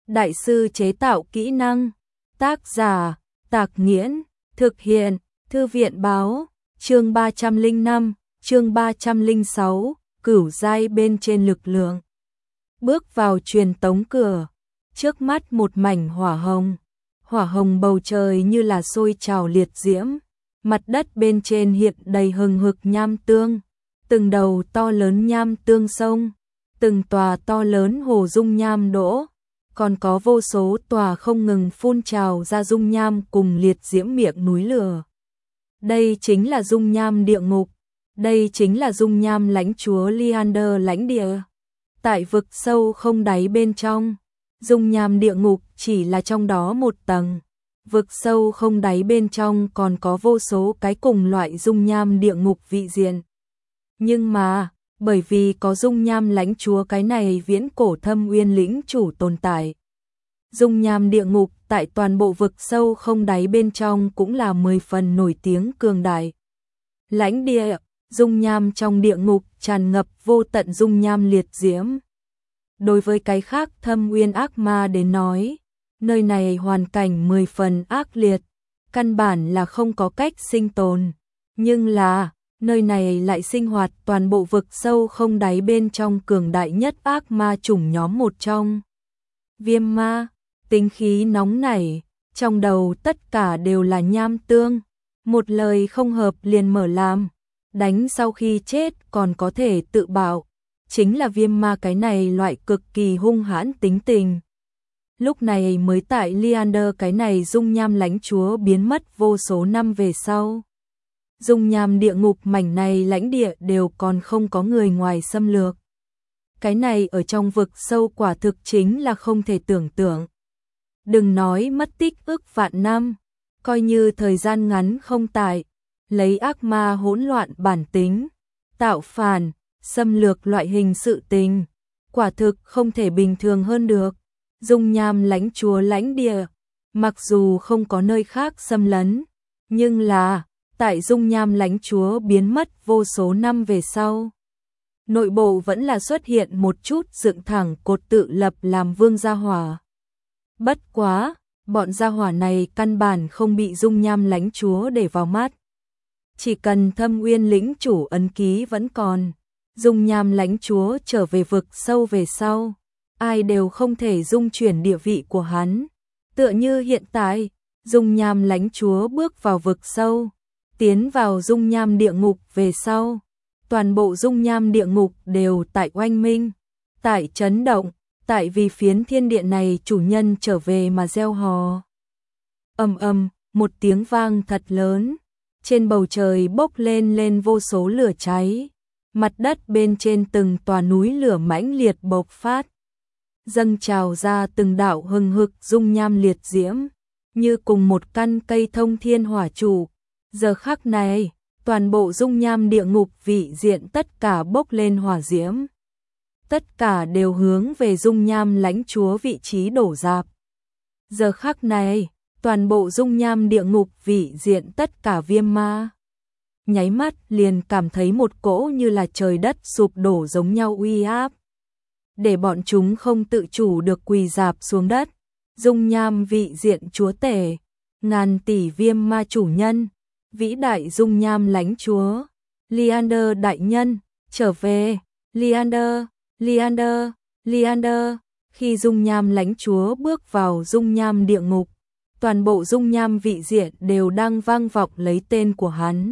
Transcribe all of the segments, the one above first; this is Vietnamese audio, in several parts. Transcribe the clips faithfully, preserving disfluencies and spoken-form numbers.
Đại sư chế tạo kỹ năng. Tác giả, Tạc Nghiễn. Thực hiện, Thư viện báo. Chương ba trăm lẻ năm, chương ba trăm lẻ sáu, cửu giai bên trên lực lượng. Bước vào truyền tống cửa, trước mắt một mảnh hỏa hồng. Hỏa hồng bầu trời như là sôi trào liệt diễm, mặt đất bên trên hiện đầy hừng hực nham tương, từng đầu to lớn nham tương sông, từng tòa to lớn hồ dung nham đỗ, còn có vô số tòa không ngừng phun trào ra dung nham cùng liệt diễm miệng núi lửa. Đây chính là dung nham địa ngục, đây chính là dung nham lãnh chúa Liander lãnh địa. Tại vực sâu không đáy bên trong, dung nham địa ngục chỉ là trong đó một tầng. Vực sâu không đáy bên trong còn có vô số cái cùng loại dung nham địa ngục vị diện. Nhưng mà, bởi vì có dung nham lãnh chúa cái này viễn cổ thâm uyên lĩnh chủ tồn tại, dung nham địa ngục tại toàn bộ vực sâu không đáy bên trong cũng là mười phần nổi tiếng cường đại. Lãnh địa, dung nham trong địa ngục tràn ngập vô tận dung nham liệt diễm. Đối với cái khác thâm uyên ác ma đến nói, nơi này hoàn cảnh mười phần ác liệt, căn bản là không có cách sinh tồn. Nhưng là, nơi này lại sinh hoạt toàn bộ vực sâu không đáy bên trong cường đại nhất ác ma chủng nhóm một trong. Viêm ma, tính khí nóng nảy, trong đầu tất cả đều là nham tương, một lời không hợp liền mở làm, đánh sau khi chết còn có thể tự bạo, chính là viêm ma cái này loại cực kỳ hung hãn tính tình. Lúc này mới tại Liander cái này dung nham lãnh chúa biến mất vô số năm về sau. Dung nham địa ngục mảnh này lãnh địa đều còn không có người ngoài xâm lược. Cái này ở trong vực sâu quả thực chính là không thể tưởng tượng. Đừng nói mất tích ức vạn năm, coi như thời gian ngắn không tại, lấy ác ma hỗn loạn bản tính, tạo phản, xâm lược loại hình sự tình, quả thực không thể bình thường hơn được. Dung nham lãnh chúa lãnh địa, mặc dù không có nơi khác xâm lấn, nhưng là, tại dung nham lãnh chúa biến mất vô số năm về sau, nội bộ vẫn là xuất hiện một chút dựng thẳng cột tự lập làm vương gia hỏa. Bất quá, bọn gia hỏa này căn bản không bị dung nham lãnh chúa để vào mắt. Chỉ cần thâm uyên lĩnh chủ ấn ký vẫn còn, dung nham lãnh chúa trở về vực sâu về sau, ai đều không thể dung chuyển địa vị của hắn. Tựa như hiện tại, dung nham lãnh chúa bước vào vực sâu, tiến vào dung nham địa ngục về sau, toàn bộ dung nham địa ngục đều tại oanh minh, tại chấn động, tại vì phiến thiên địa này chủ nhân trở về mà reo hò. Ầm ầm, một tiếng vang thật lớn, trên bầu trời bốc lên lên vô số lửa cháy, mặt đất bên trên từng tòa núi lửa mãnh liệt bộc phát, dâng trào ra từng đạo hừng hực dung nham liệt diễm, như cùng một căn cây thông thiên hỏa trụ. Giờ khắc này, toàn bộ dung nham địa ngục vị diện tất cả bốc lên hỏa diễm. Tất cả đều hướng về dung nham lãnh chúa vị trí đổ rạp. Giờ khắc này, toàn bộ dung nham địa ngục vị diện tất cả viêm ma. Nháy mắt liền cảm thấy một cỗ như là trời đất sụp đổ giống nhau uy áp. Để bọn chúng không tự chủ được quỳ rạp xuống đất. Dung nham vị diện chúa tể, ngàn tỷ viêm ma chủ nhân, vĩ đại dung nham lãnh chúa, Liander đại nhân, trở về, Liander, Liander, Liander. Khi dung nham lãnh chúa bước vào dung nham địa ngục, toàn bộ dung nham vị diện đều đang vang vọng lấy tên của hắn.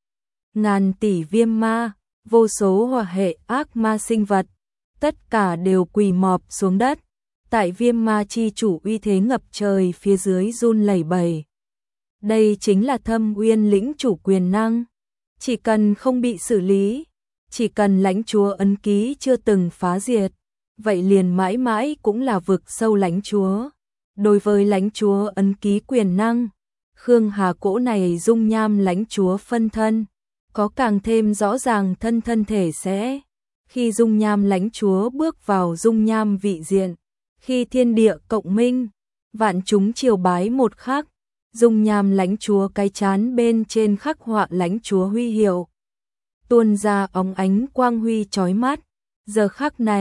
Ngàn tỷ viêm ma, vô số hỏa hệ ác ma sinh vật, tất cả đều quỳ mọp xuống đất, tại viêm ma chi chủ uy thế ngập trời phía dưới run lẩy bẩy. Đây chính là thâm uyên lĩnh chủ quyền năng, chỉ cần không bị xử lý, chỉ cần lãnh chúa ấn ký chưa từng phá diệt, vậy liền mãi mãi cũng là vực sâu lãnh chúa. Đối với lãnh chúa ấn ký quyền năng, Khương Hà cỗ này dung nham lãnh chúa phân thân, có càng thêm rõ ràng thân thân thể sẽ. Khi dung nham lãnh chúa bước vào dung nham vị diện, khi thiên địa cộng minh, vạn chúng triều bái một khắc, dung nham lãnh chúa cái chán bên trên khắc họa lãnh chúa huy hiệu, tuôn ra óng ánh quang huy chói mắt. Giờ khắc này,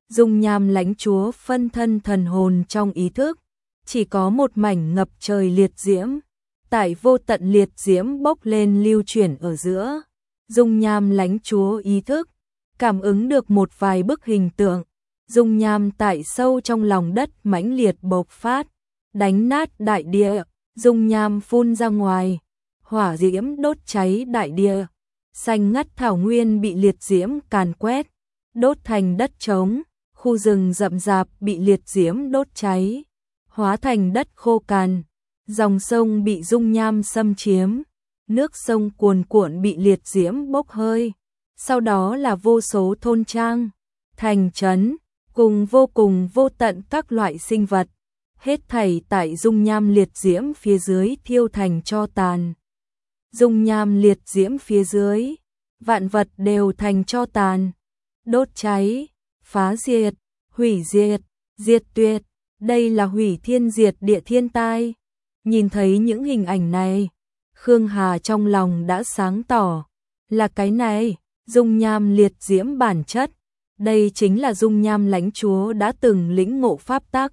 dung nham lãnh chúa phân thân thần hồn trong ý thức, chỉ có một mảnh ngập trời liệt diễm, tại vô tận liệt diễm bốc lên lưu chuyển ở giữa. Dung nham lãnh chúa ý thức, cảm ứng được một vài bức hình tượng, dung nham tại sâu trong lòng đất mãnh liệt bộc phát, đánh nát đại địa, dung nham phun ra ngoài, hỏa diễm đốt cháy đại địa, xanh ngắt thảo nguyên bị liệt diễm càn quét, đốt thành đất trống, khu rừng rậm rạp bị liệt diễm đốt cháy, hóa thành đất khô cằn, dòng sông bị dung nham xâm chiếm, nước sông cuồn cuộn bị liệt diễm bốc hơi, sau đó là vô số thôn trang, thành trấn, cùng vô cùng vô tận các loại sinh vật, hết thảy tại dung nham liệt diễm phía dưới thiêu thành tro tàn. Dung nham liệt diễm phía dưới, vạn vật đều thành tro tàn, đốt cháy, phá diệt, hủy diệt, diệt tuyệt, đây là hủy thiên diệt địa thiên tai. Nhìn thấy những hình ảnh này, Khương Hà trong lòng đã sáng tỏ, là cái này, dung nham liệt diễm bản chất, đây chính là dung nham lãnh chúa đã từng lĩnh ngộ pháp tắc.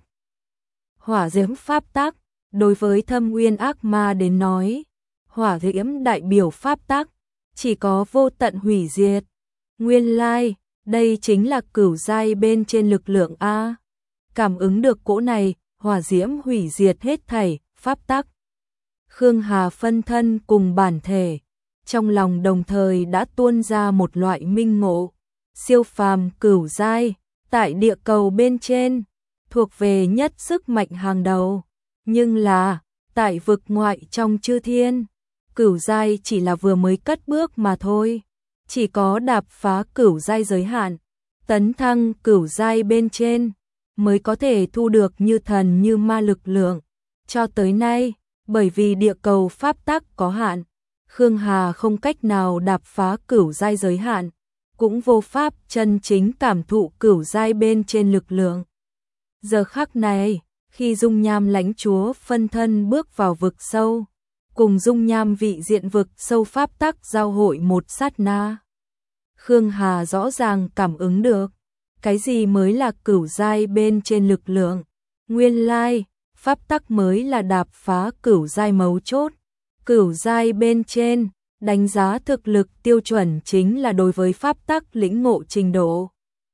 Hỏa diễm pháp tắc, đối với Thâm Uyên ác ma đến nói, hỏa diễm đại biểu pháp tắc, chỉ có vô tận hủy diệt. Nguyên lai, đây chính là cửu giai bên trên lực lượng A. Cảm ứng được cỗ này, hỏa diễm hủy diệt hết thảy, pháp tắc. Khương Hà phân thân cùng bản thể, trong lòng đồng thời đã tuôn ra một loại minh ngộ, siêu phàm cửu giai, tại địa cầu bên trên, thuộc về nhất sức mạnh hàng đầu, nhưng là, tại vực ngoại trong chư thiên, cửu giai chỉ là vừa mới cất bước mà thôi, chỉ có đạp phá cửu giai giới hạn, tấn thăng cửu giai bên trên, mới có thể thu được như thần như ma lực lượng. Cho tới nay, bởi vì địa cầu pháp tắc có hạn, Khương Hà không cách nào đạp phá cửu giai giới hạn, cũng vô pháp chân chính cảm thụ cửu giai bên trên lực lượng. Giờ khắc này, khi dung nham lãnh chúa phân thân bước vào vực sâu, cùng dung nham vị diện vực sâu pháp tắc giao hội một sát na, Khương Hà rõ ràng cảm ứng được, cái gì mới là cửu giai bên trên lực lượng. Nguyên lai, pháp tắc mới là đạp phá cửu giai mấu chốt. Cửu giai bên trên, đánh giá thực lực tiêu chuẩn chính là đối với pháp tắc lĩnh ngộ trình độ.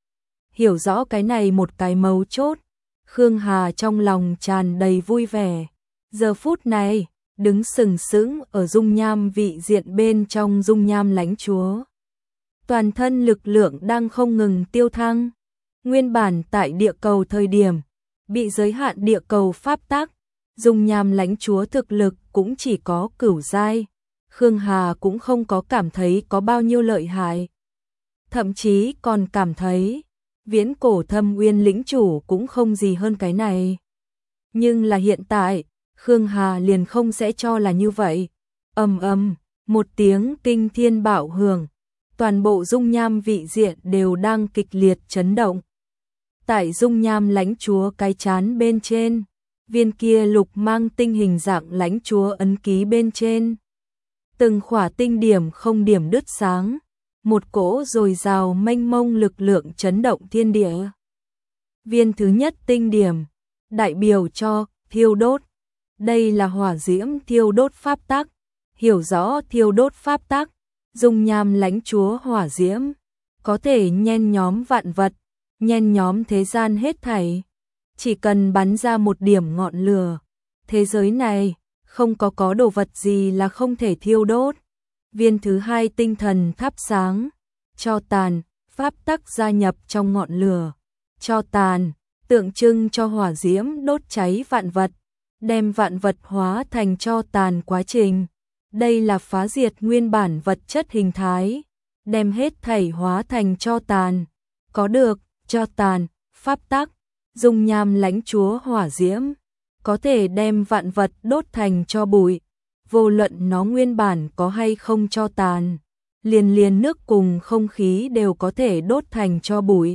Hiểu rõ cái này một cái mấu chốt, Khương Hà trong lòng tràn đầy vui vẻ. Giờ phút này, đứng sừng sững ở dung nham vị diện bên trong dung nham lãnh chúa. Toàn thân lực lượng đang không ngừng tiêu thăng. Nguyên bản tại địa cầu thời điểm, bị giới hạn địa cầu pháp tắc, dung nham lãnh chúa thực lực cũng chỉ có cửu giai. Khương Hà cũng không có cảm thấy có bao nhiêu lợi hại. Thậm chí còn cảm thấy, viễn cổ Thâm Uyên lĩnh chủ cũng không gì hơn cái này. Nhưng là hiện tại, Khương Hà liền không sẽ cho là như vậy. Ầm ầm, một tiếng kinh thiên bạo hưởng, toàn bộ dung nham vị diện đều đang kịch liệt chấn động. Tại dung nham lãnh chúa cái chán bên trên, viên kia lục mang tinh hình dạng lãnh chúa ấn ký bên trên. Từng khỏa tinh điểm không điểm đứt sáng, một cỗ dồi dào mênh mông lực lượng chấn động thiên địa. Viên thứ nhất tinh điểm, đại biểu cho thiêu đốt. Đây là hỏa diễm thiêu đốt pháp tắc. Hiểu rõ thiêu đốt pháp tắc, dung nham lãnh chúa hỏa diễm, có thể nhen nhóm vạn vật, nhen nhóm thế gian hết thảy. Chỉ cần bắn ra một điểm ngọn lửa, thế giới này không có có đồ vật gì là không thể thiêu đốt. Viên thứ hai tinh thần thắp sáng, cho tàn, pháp tắc gia nhập trong ngọn lửa. Cho tàn, tượng trưng cho hỏa diễm đốt cháy vạn vật, đem vạn vật hóa thành cho tàn quá trình. Đây là phá diệt nguyên bản vật chất hình thái, đem hết thảy hóa thành cho tàn. Có được, cho tàn, pháp tắc, dung nham lãnh chúa hỏa diễm, có thể đem vạn vật đốt thành cho bụi, vô luận nó nguyên bản có hay không cho tàn, liền liền nước cùng không khí đều có thể đốt thành cho bụi.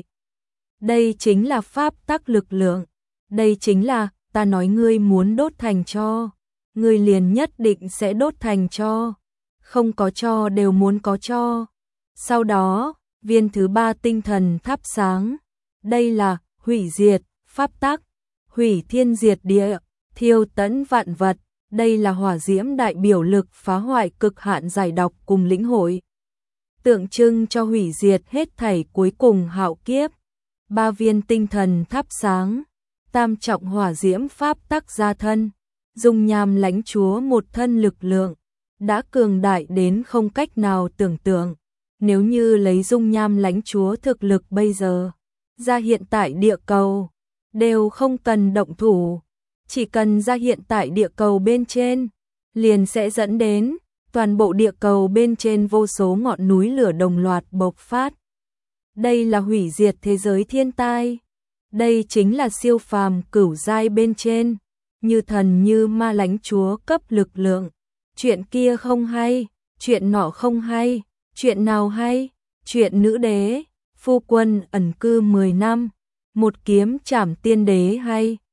Đây chính là pháp tắc lực lượng, đây chính là, ta nói ngươi muốn đốt thành cho, ngươi liền nhất định sẽ đốt thành cho, không có cho đều muốn có cho. Sau đó, viên thứ ba tinh thần thắp sáng, Đây là hủy diệt, pháp tắc, hủy thiên diệt địa, thiêu tẫn vạn vật. Đây là hỏa diễm đại biểu lực phá hoại cực hạn giải độc cùng lĩnh hội. Tượng trưng cho hủy diệt hết thảy cuối cùng hạo kiếp. Ba viên tinh thần thắp sáng, tam trọng hỏa diễm pháp tắc gia thân, dung nham lãnh chúa một thân lực lượng, đã cường đại đến không cách nào tưởng tượng. Nếu như lấy dung nham lãnh chúa thực lực bây giờ, ra hiện tại địa cầu, đều không cần động thủ, chỉ cần ra hiện tại địa cầu bên trên, liền sẽ dẫn đến toàn bộ địa cầu bên trên vô số ngọn núi lửa đồng loạt bộc phát. Đây là hủy diệt thế giới thiên tai. Đây chính là siêu phàm cửu giai bên trên, như thần như ma lãnh chúa cấp lực lượng. Chuyện kia không hay, chuyện nọ không hay, chuyện nào hay? Chuyện nữ đế, phu quân ẩn cư mười năm, một kiếm trảm tiên đế hay.